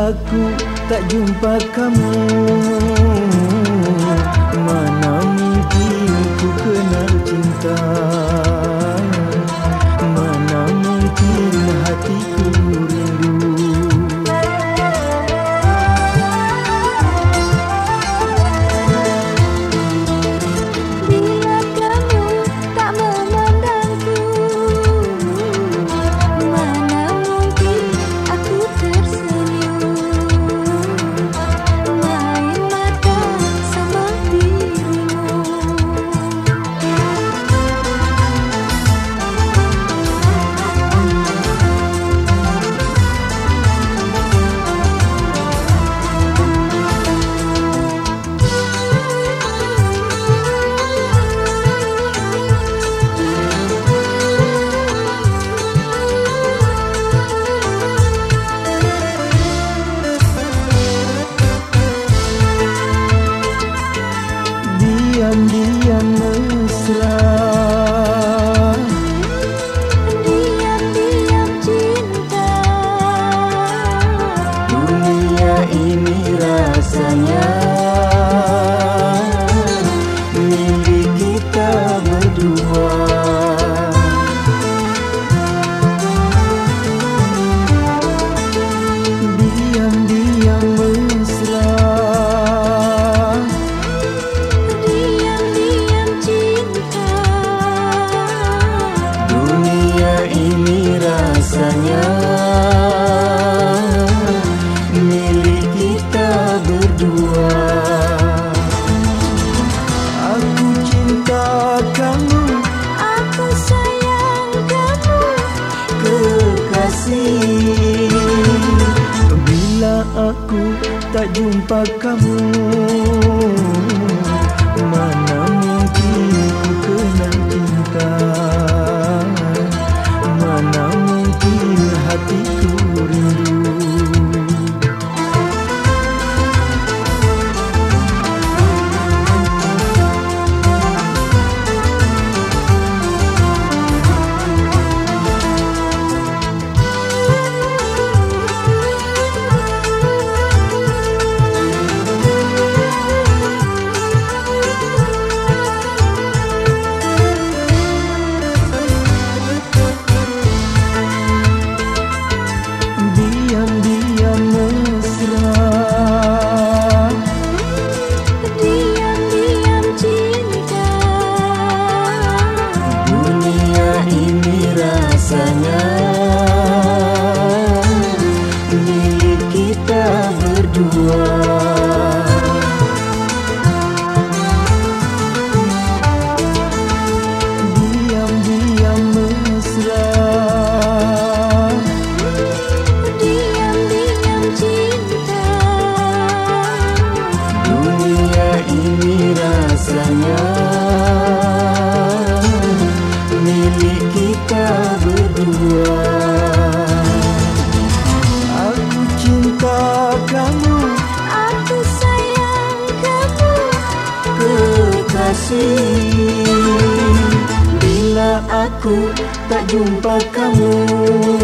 aku tak jumpa kamu, mana mungkin ku kenal cinta, mana mungkin hatiku rindu. Diam-diam mesra, diam-diam cinta. dunia ini rasanya milik kita berdua. Diam-diam mesra, rasanya milik kita berdua. Aku cinta kamu, Aku sayang kamu, kekasih. Bila aku tak jumpa kamu, mana mungkin ku kenal cinta, mana mungkin hatiku rindu. Diam-diam mesra, diam-diam cinta. dunia ini rasanya milik kita berdua. Diam-diam mesra, Diam-diam cinta. dunia ini rasanya milik kita berdua. Aku cinta kamu, Aku sayang kamu, kekasih. Bila aku tak jumpa kamu,